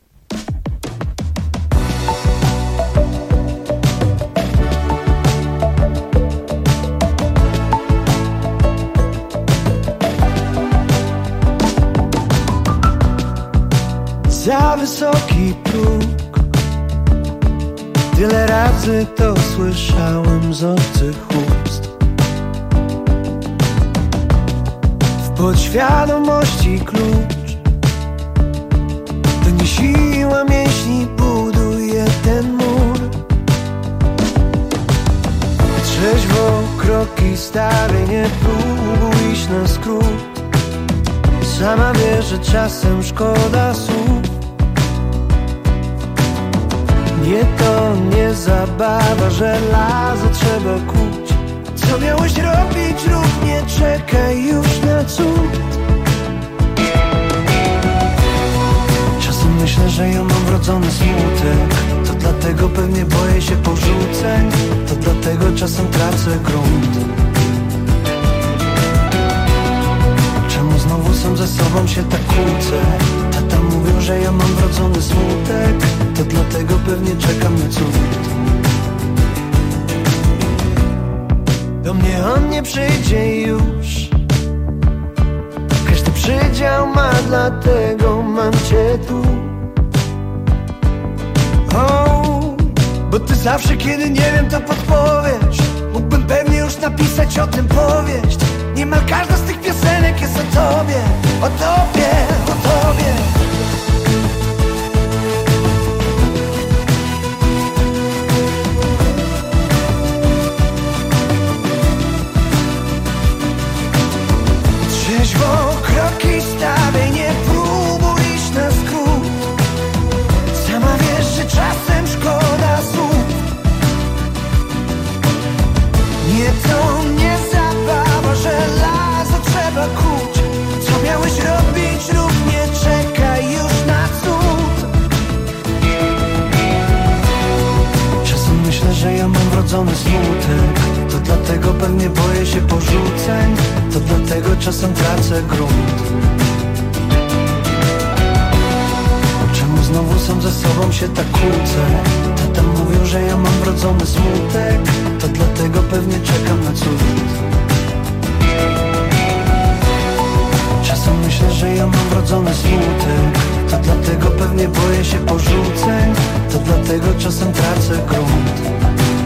[SPEAKER 12] Za wysoki próg, tyle razy to słyszałem z obcych ust. W podświadomości klucz siła mięśni buduje ten mur. Trzeźwo kroki stary, nie próbuj iść na skrót. Sama wiesz, że czasem szkoda słów. Nie to nie zabawa, żelazo trzeba kuć. Co miałeś robić, rób, nie czekaj już na cud. Czasem myślę, że ja mam wrodzony smutek. To dlatego pewnie boję się porzuceń. To dlatego czasem tracę grunt. Czemu znowu sam ze sobą się tak kłócę? Tata mówił, że ja mam wrodzony smutek. To dlatego pewnie czekam na cud. Do mnie on nie przyjdzie już. Każdy przydział ma, dlatego mam cię tu. Oh, bo ty zawsze, kiedy nie wiem, to podpowiesz. Mógłbym pewnie już napisać o tym powieść. Niemal każda z tych piosenek jest o tobie. O tobie, o tobie. Trzeźwo kroki stawiaj, nie próbuj iść na skrót. Sama wiesz, że czasem szkoda słów. Nie to nie zabawa, żelazo trzeba kuć. Co miałeś robić, rób, nie czekaj już na cud. Czasem myślę, że ja mam wrodzony smutek. To dlatego pewnie boję się porzuceń. To dlatego czasem tracę grunt. Czemu znowu sam ze sobą się tak kłócę? Tata mówił, że ja mam wrodzony smutek. To dlatego pewnie czekam na cud. Czasem myślę, że ja mam wrodzony smutek. To dlatego pewnie boję się porzuceń. To dlatego czasem tracę grunt.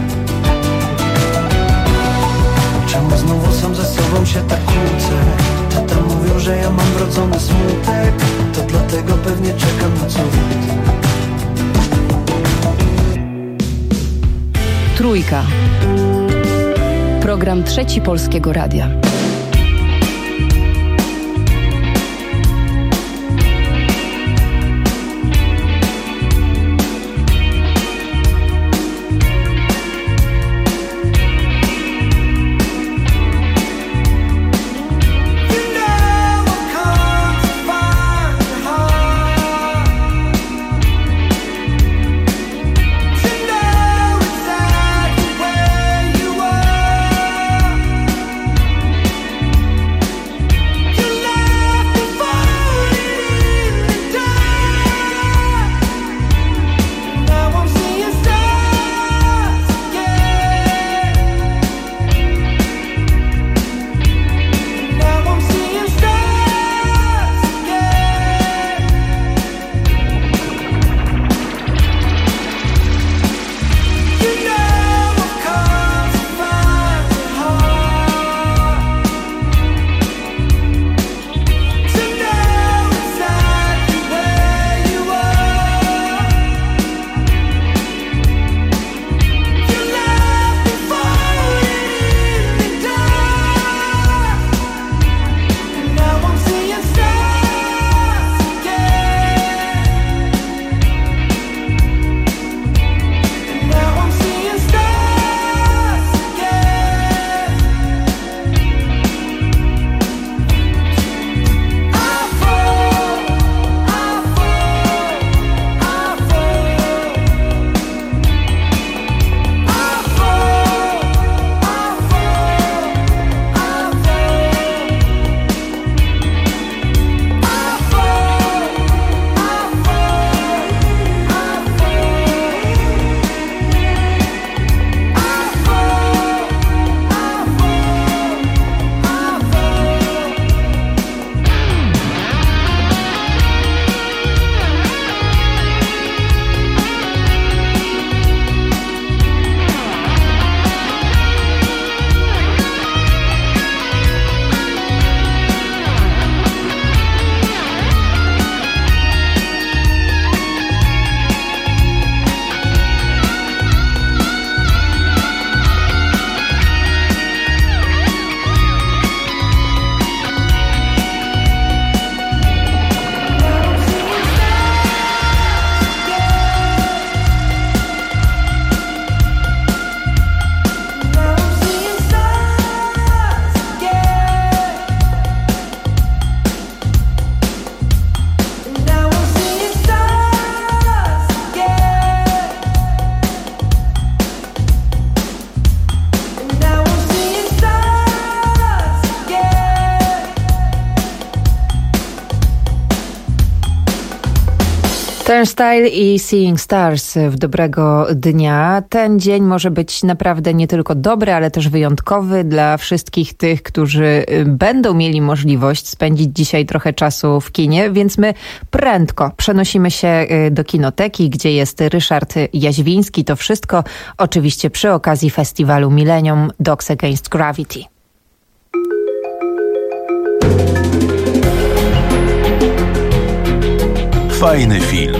[SPEAKER 12] Czemu znowu sam ze sobą się tak kłócę? Tata mówił, że ja mam wrodzony smutek. To dlatego pewnie czekam na cud.
[SPEAKER 10] Trójka. Program Trzeci Polskiego Radia.
[SPEAKER 3] Turnstile i Seeing Stars w dobrego dnia. Ten dzień może być naprawdę nie tylko dobry, ale też wyjątkowy dla wszystkich tych, którzy będą mieli możliwość spędzić dzisiaj trochę czasu w kinie, więc my prędko przenosimy się do kinoteki, gdzie jest Ryszard Jaźwiński. To wszystko oczywiście przy okazji festiwalu Millennium Dogs Against Gravity.
[SPEAKER 20] Fajny film.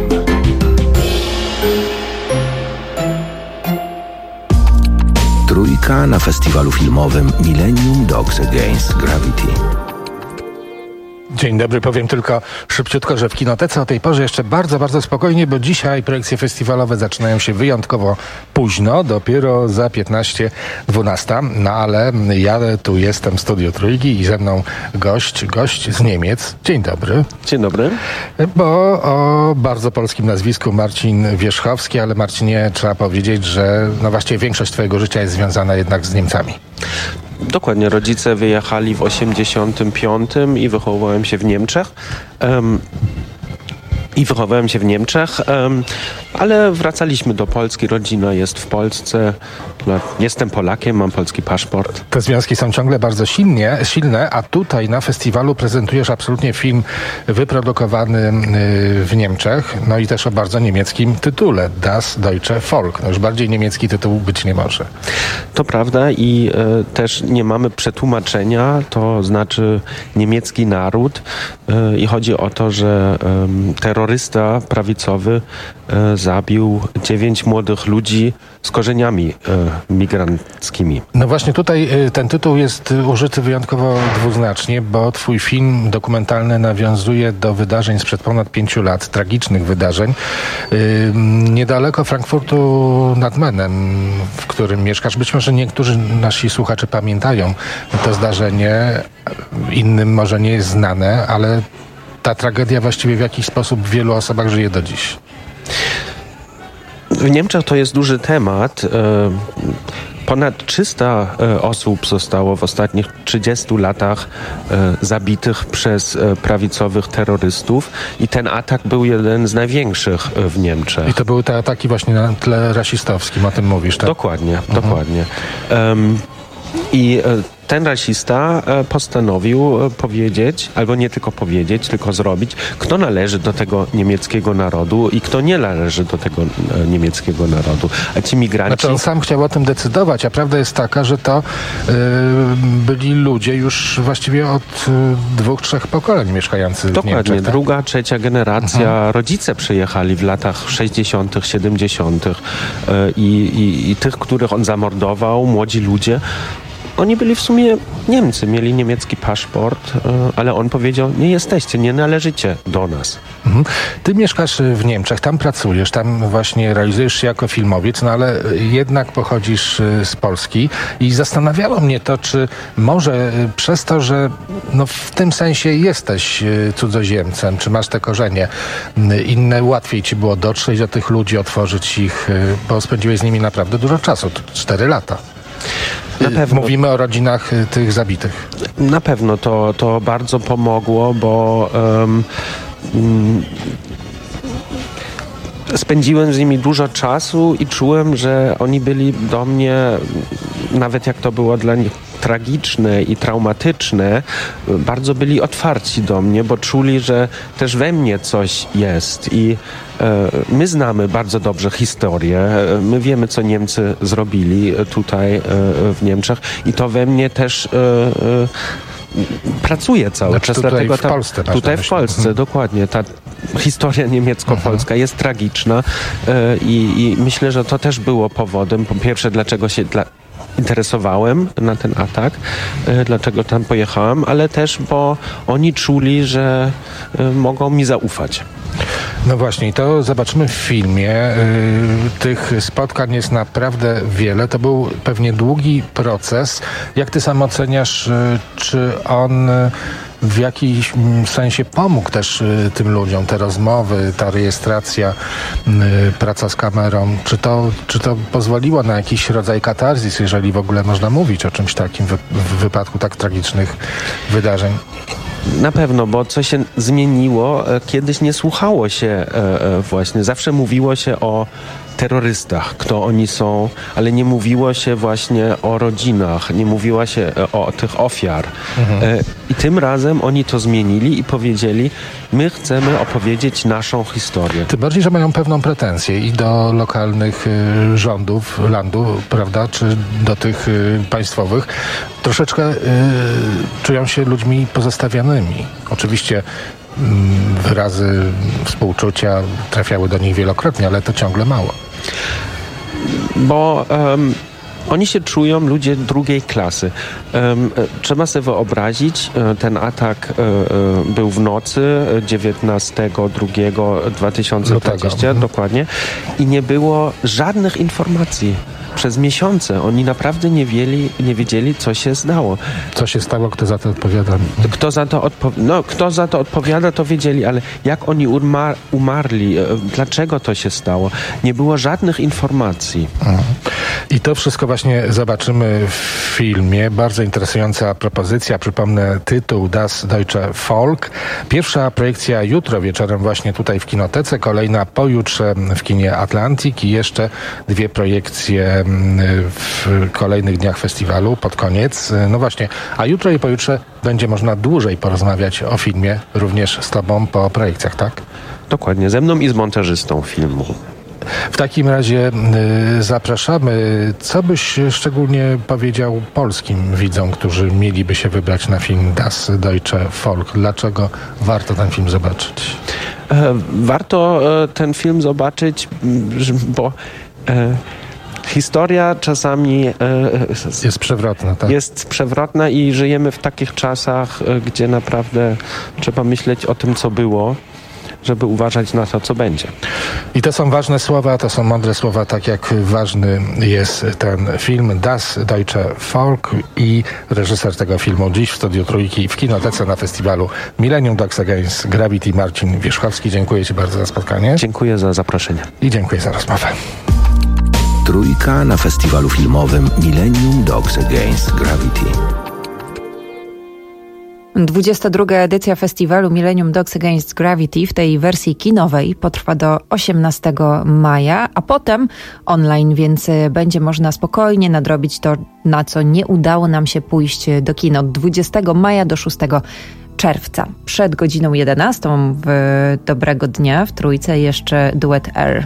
[SPEAKER 20] Trójka na festiwalu filmowym Millennium Dogs Against Gravity.
[SPEAKER 11] Dzień dobry, powiem tylko szybciutko, że w kinotece o tej porze jeszcze bardzo, bardzo spokojnie, bo dzisiaj projekcje festiwalowe zaczynają się wyjątkowo późno, dopiero za piętnaście dwanaście, no ale ja tu jestem w studiu Trójki i ze mną gość, gość z Niemiec. Dzień dobry.
[SPEAKER 6] Dzień dobry.
[SPEAKER 11] Bo o bardzo polskim nazwisku Marcin Wierzchowski, ale Marcinie, trzeba powiedzieć, że no właściwie większość twojego życia jest związana jednak z Niemcami.
[SPEAKER 6] Dokładnie, rodzice wyjechali w osiemdziesiątym piątym i wychowałem się w Niemczech. Um, I wychowałem się w Niemczech, um, ale wracaliśmy do Polski. Rodzina jest w Polsce. Jestem Polakiem, mam polski paszport.
[SPEAKER 11] Te związki są ciągle bardzo silnie, silne, a tutaj na festiwalu prezentujesz absolutnie film wyprodukowany w Niemczech, no i też o bardzo niemieckim tytule, Das Deutsche Volk. No już bardziej niemiecki tytuł być nie może.
[SPEAKER 6] To prawda i e, też nie mamy przetłumaczenia, to znaczy niemiecki naród e, i chodzi o to, że e, terrorysta prawicowy e, zabił dziewięć młodych ludzi z korzeniami e, migranckimi.
[SPEAKER 11] No właśnie tutaj ten tytuł jest użyty wyjątkowo dwuznacznie, bo twój film dokumentalny nawiązuje do wydarzeń sprzed ponad pięciu lat, tragicznych wydarzeń, yy, niedaleko Frankfurtu nad Menem, w którym mieszkasz. Być może niektórzy nasi słuchacze pamiętają to zdarzenie, innym może nie jest znane, ale ta tragedia właściwie w jakiś sposób w wielu osobach żyje do dziś.
[SPEAKER 6] W Niemczech to jest duży temat. Ponad trzysta osób zostało w ostatnich trzydziestu latach zabitych przez prawicowych terrorystów i ten atak był jeden z największych w Niemczech.
[SPEAKER 11] I to były te ataki właśnie na tle rasistowskim, o tym mówisz, tak?
[SPEAKER 6] Dokładnie,
[SPEAKER 11] mhm.
[SPEAKER 6] dokładnie. Um, I ten rasista postanowił powiedzieć, albo nie tylko powiedzieć, tylko zrobić, kto należy do tego niemieckiego narodu i kto nie należy do tego niemieckiego narodu. A ci migranci...
[SPEAKER 11] Znaczy on sam chciał o tym decydować, a prawda jest taka, że to yy, byli ludzie już właściwie od yy, dwóch, trzech pokoleń mieszkający
[SPEAKER 6] Dokładnie,
[SPEAKER 11] w Niemczech. Dokładnie,
[SPEAKER 6] druga, trzecia generacja. Mhm. Rodzice przyjechali w latach sześćdziesiątych, siedemdziesiątych yy, i, i tych, których on zamordował, młodzi ludzie, oni byli w sumie Niemcy, mieli niemiecki paszport, ale on powiedział, nie jesteście, nie należycie do nas.
[SPEAKER 11] Mhm. Ty mieszkasz w Niemczech, tam pracujesz, tam właśnie realizujesz się jako filmowiec, no ale jednak pochodzisz z Polski i zastanawiało mnie to, czy może przez to, że no w tym sensie jesteś cudzoziemcem, czy masz te korzenie inne, łatwiej ci było dotrzeć do tych ludzi, otworzyć ich, bo spędziłeś z nimi naprawdę dużo czasu, cztery lata.
[SPEAKER 6] Na pewno.
[SPEAKER 11] Mówimy o rodzinach tych zabitych.
[SPEAKER 6] Na pewno to, to bardzo pomogło, bo um, um, spędziłem z nimi dużo czasu i czułem, że oni byli do mnie, nawet jak to było dla nich tragiczne i traumatyczne, bardzo byli otwarci do mnie, bo czuli, że też we mnie coś jest i e, my znamy bardzo dobrze historię, my wiemy, co Niemcy zrobili tutaj e, w Niemczech i to we mnie też e, e, pracuje cały
[SPEAKER 11] znaczy
[SPEAKER 6] czas.
[SPEAKER 11] Tutaj
[SPEAKER 6] Dlatego
[SPEAKER 11] w
[SPEAKER 6] ta,
[SPEAKER 11] Polsce.
[SPEAKER 6] Tutaj w Polsce, mhm. dokładnie. Ta historia niemiecko-polska mhm. jest tragiczna e, i, i myślę, że to też było powodem, po pierwsze, dlaczego się dla, interesowałem na ten atak, e, dlaczego tam pojechałem, ale też, bo oni czuli, że e, mogą mi zaufać.
[SPEAKER 11] No właśnie, i to zobaczymy w filmie. Tych spotkań jest naprawdę wiele. To był pewnie długi proces. Jak ty sam oceniasz, czy on w jakimś sensie pomógł też tym ludziom, te rozmowy, ta rejestracja, praca z kamerą? Czy to, czy to pozwoliło na jakiś rodzaj katarzis, jeżeli w ogóle można mówić o czymś takim w, w wypadku tak tragicznych wydarzeń?
[SPEAKER 1] Na pewno, bo co się zmieniło, kiedyś nie słuchało się właśnie, zawsze mówiło się o terrorystach, kto oni są, ale nie mówiło się właśnie o rodzinach, nie mówiło się o tych ofiar. Mhm. I tym razem oni to zmienili i powiedzieli, my chcemy opowiedzieć naszą historię.
[SPEAKER 11] Tym bardziej, że mają pewną pretensję i do lokalnych y, rządów, landu, prawda, czy do tych y, państwowych. Troszeczkę y, czują się ludźmi pozostawianymi. Oczywiście wyrazy współczucia trafiały do nich wielokrotnie, ale to ciągle mało.
[SPEAKER 1] Bo um, oni się czują ludzie drugiej klasy. Um, trzeba sobie wyobrazić, ten atak um, był w nocy dziewiętnastego drugiego dwa tysiące dwudziestego, dokładnie, i nie było żadnych informacji. Przez miesiące oni naprawdę nie wiedzieli, nie wiedzieli, co się stało.
[SPEAKER 11] Co się stało, kto za to odpowiada?
[SPEAKER 1] Kto za to, odpo- no, kto za to odpowiada, to wiedzieli, ale jak oni umar- umarli, dlaczego to się stało? Nie było żadnych informacji.
[SPEAKER 11] Mhm. I to wszystko właśnie zobaczymy w filmie. Bardzo interesująca propozycja. Przypomnę tytuł Das Deutsche Volk. Pierwsza projekcja jutro wieczorem właśnie tutaj w Kinotece, kolejna pojutrze w kinie Atlantik i jeszcze dwie projekcje w kolejnych dniach festiwalu pod koniec. No właśnie, a jutro i pojutrze będzie można dłużej porozmawiać o filmie, również z tobą po projekcjach, tak?
[SPEAKER 1] Dokładnie, ze mną i z montażystą filmu.
[SPEAKER 11] W takim razie y, zapraszamy. Co byś szczególnie powiedział polskim widzom, którzy mieliby się wybrać na film Das Deutsche Volk? Dlaczego warto ten film zobaczyć?
[SPEAKER 1] E, warto e, ten film zobaczyć, bo e, historia czasami e,
[SPEAKER 11] jest przewrotna, tak?
[SPEAKER 1] Jest przewrotna i żyjemy w takich czasach, e, gdzie naprawdę trzeba myśleć o tym, co było, żeby uważać na to, co będzie.
[SPEAKER 11] I to są ważne słowa, to są mądre słowa, tak jak ważny jest ten film Das Deutsche Volk i reżyser tego filmu dziś w Studiu Trójki w Kinotece na festiwalu Millennium Dogs Against Gravity Marcin Wierzchowski. Dziękuję ci bardzo za spotkanie.
[SPEAKER 1] Dziękuję za zaproszenie.
[SPEAKER 11] I dziękuję za rozmowę.
[SPEAKER 20] Trójka na festiwalu filmowym Millennium Dogs Against Gravity.
[SPEAKER 3] dwudziesta druga edycja festiwalu Millennium Dogs Against Gravity w tej wersji kinowej potrwa do osiemnastego maja, a potem online, więc będzie można spokojnie nadrobić to, na co nie udało nam się pójść do kina od dwudziestego maja do szóstego czerwca. Przed godziną jedenastą w Dobrego Dnia w Trójce jeszcze duet R.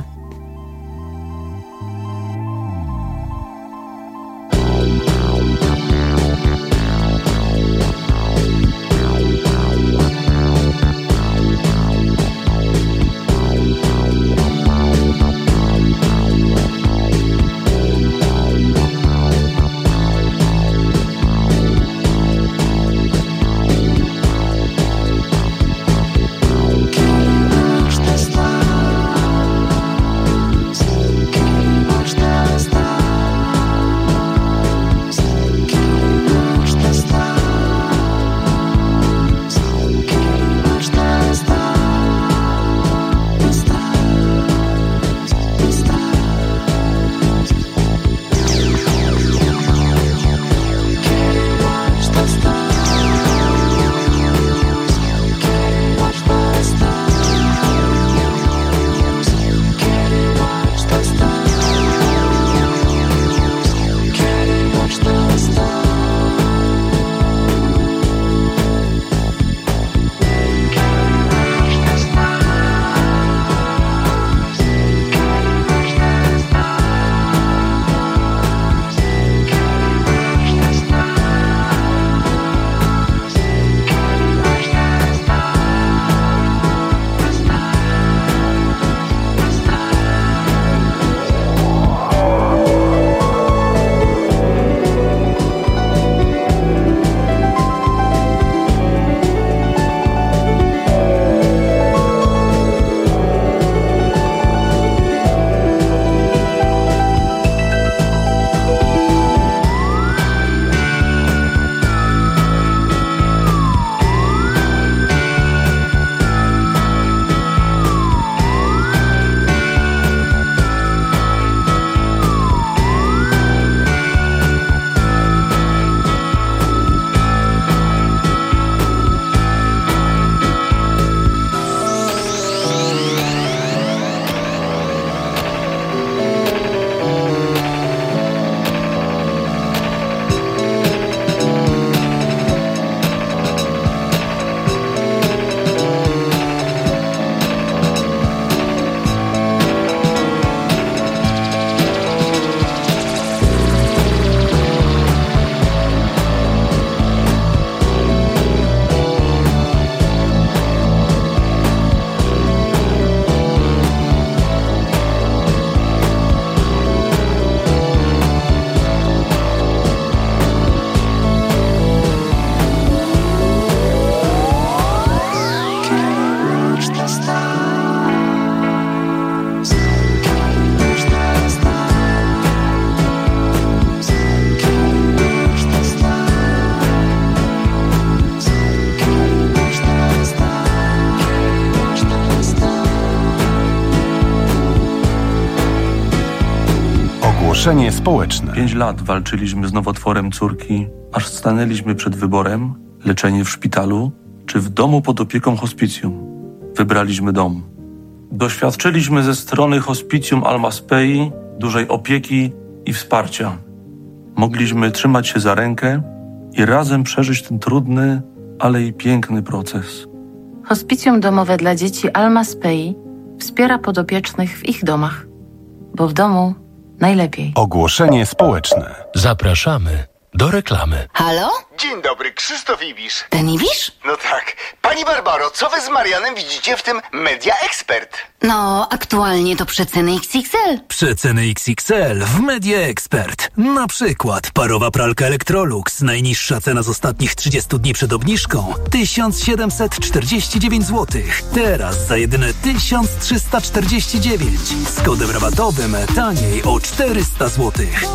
[SPEAKER 13] Ogłoszenie społeczne.
[SPEAKER 14] Pięć lat walczyliśmy z nowotworem córki, aż stanęliśmy przed wyborem: leczenie w szpitalu czy w domu pod opieką hospicjum. Wybraliśmy dom. Doświadczyliśmy ze strony hospicjum Alma Spei dużej opieki i wsparcia. Mogliśmy trzymać się za rękę i razem przeżyć ten trudny, ale i piękny proces.
[SPEAKER 16] Hospicjum domowe dla dzieci Alma Spei wspiera podopiecznych w ich domach, bo w domu najlepiej.
[SPEAKER 13] Ogłoszenie społeczne.
[SPEAKER 2] Zapraszamy do reklamy.
[SPEAKER 17] Halo?
[SPEAKER 18] Dzień dobry, Krzysztof Ibisz.
[SPEAKER 17] Ten Ibisz?
[SPEAKER 18] No tak. Pani Barbaro, co wy z Marianem widzicie w tym Media Expert?
[SPEAKER 17] No, aktualnie to przeceny X X L.
[SPEAKER 2] Przeceny X X L w Media Expert. Na przykład parowa pralka Electrolux. Najniższa cena z ostatnich trzydziestu dni przed obniżką tysiąc siedemset czterdzieści dziewięć złotych. Teraz za jedyne tysiąc trzysta czterdzieści dziewięć. Z kodem rabatowym taniej o czterysta złotych.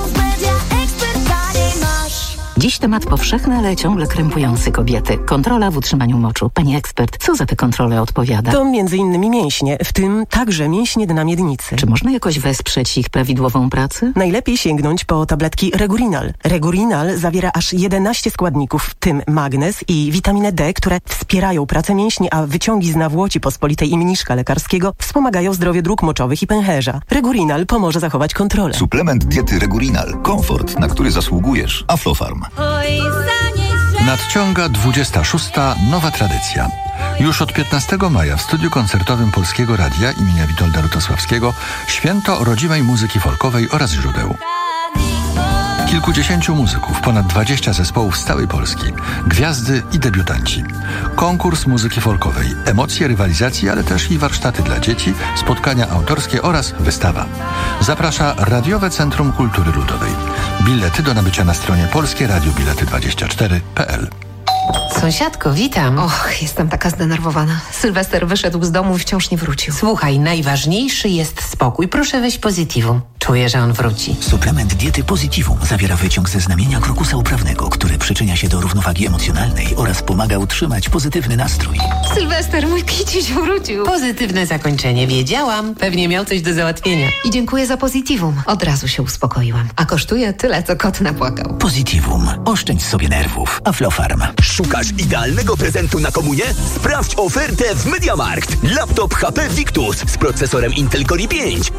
[SPEAKER 17] Dziś temat powszechny, ale ciągle krępujący kobiety. Kontrola w utrzymaniu moczu. Pani ekspert, co za te kontrole odpowiada?
[SPEAKER 19] To między innymi mięśnie, w tym także mięśnie dna miednicy.
[SPEAKER 17] Czy można jakoś wesprzeć ich prawidłową pracę?
[SPEAKER 19] Najlepiej sięgnąć po tabletki Regurinal. Regurinal zawiera aż jedenaście składników, w tym magnez i witaminę D, które wspierają pracę mięśni, a wyciągi z nawłoci pospolitej i mniszka lekarskiego wspomagają zdrowie dróg moczowych i pęcherza. Regurinal pomoże zachować kontrolę.
[SPEAKER 21] Suplement diety Regurinal. Komfort, na który zasługujesz. Aflofarm. Nadciąga dwudziesta szósta nowa tradycja. Już od piętnastego maja w studiu koncertowym Polskiego Radia imienia Witolda Lutosławskiego święto rodzimej muzyki folkowej oraz źródeł. Kilkudziesięciu muzyków, ponad dwadzieścia zespołów z całej Polski, gwiazdy i debiutanci. Konkurs muzyki folkowej, emocje rywalizacji, ale też i warsztaty dla dzieci, spotkania autorskie oraz wystawa. Zaprasza Radiowe Centrum Kultury Ludowej. Bilety do nabycia na stronie polskie radio bilety dwadzieścia cztery kropka p l.
[SPEAKER 22] Sąsiadko, witam.
[SPEAKER 29] Och, jestem taka zdenerwowana. Sylwester wyszedł z domu i wciąż nie wrócił.
[SPEAKER 22] Słuchaj, najważniejszy jest spokój. Proszę weź Positivum. Czuję, że on wróci.
[SPEAKER 30] Suplement diety Positivum zawiera wyciąg ze znamienia krokusa uprawnego, który przyczynia się do równowagi emocjonalnej oraz pomaga utrzymać pozytywny nastrój.
[SPEAKER 29] Sylwester, mój kiciuś wrócił.
[SPEAKER 22] Pozytywne zakończenie, wiedziałam. Pewnie miał coś do załatwienia.
[SPEAKER 29] I dziękuję za Positivum. Od razu się uspokoiłam. A kosztuje tyle, co kot napłakał.
[SPEAKER 30] Positivum. Oszczędź sobie nerwów. Aflofarm.
[SPEAKER 31] Szukasz idealnego prezentu na komunię? Sprawdź ofertę w MediaMarkt. Laptop H P Victus z procesorem Intel Core i pięć.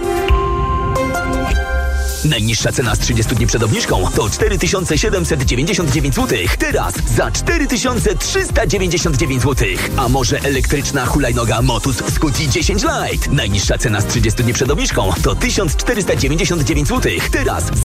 [SPEAKER 31] Najniższa cena z trzydziestu dni przed obniżką to cztery tysiące siedemset dziewięćdziesiąt dziewięć złotych. Teraz za cztery tysiące trzysta dziewięćdziesiąt dziewięć złotych. A może elektryczna hulajnoga Motus Scuti dziesięć Lite. Najniższa cena z trzydziestu dni przed obniżką to tysiąc czterysta dziewięćdziesiąt dziewięć złotych. Teraz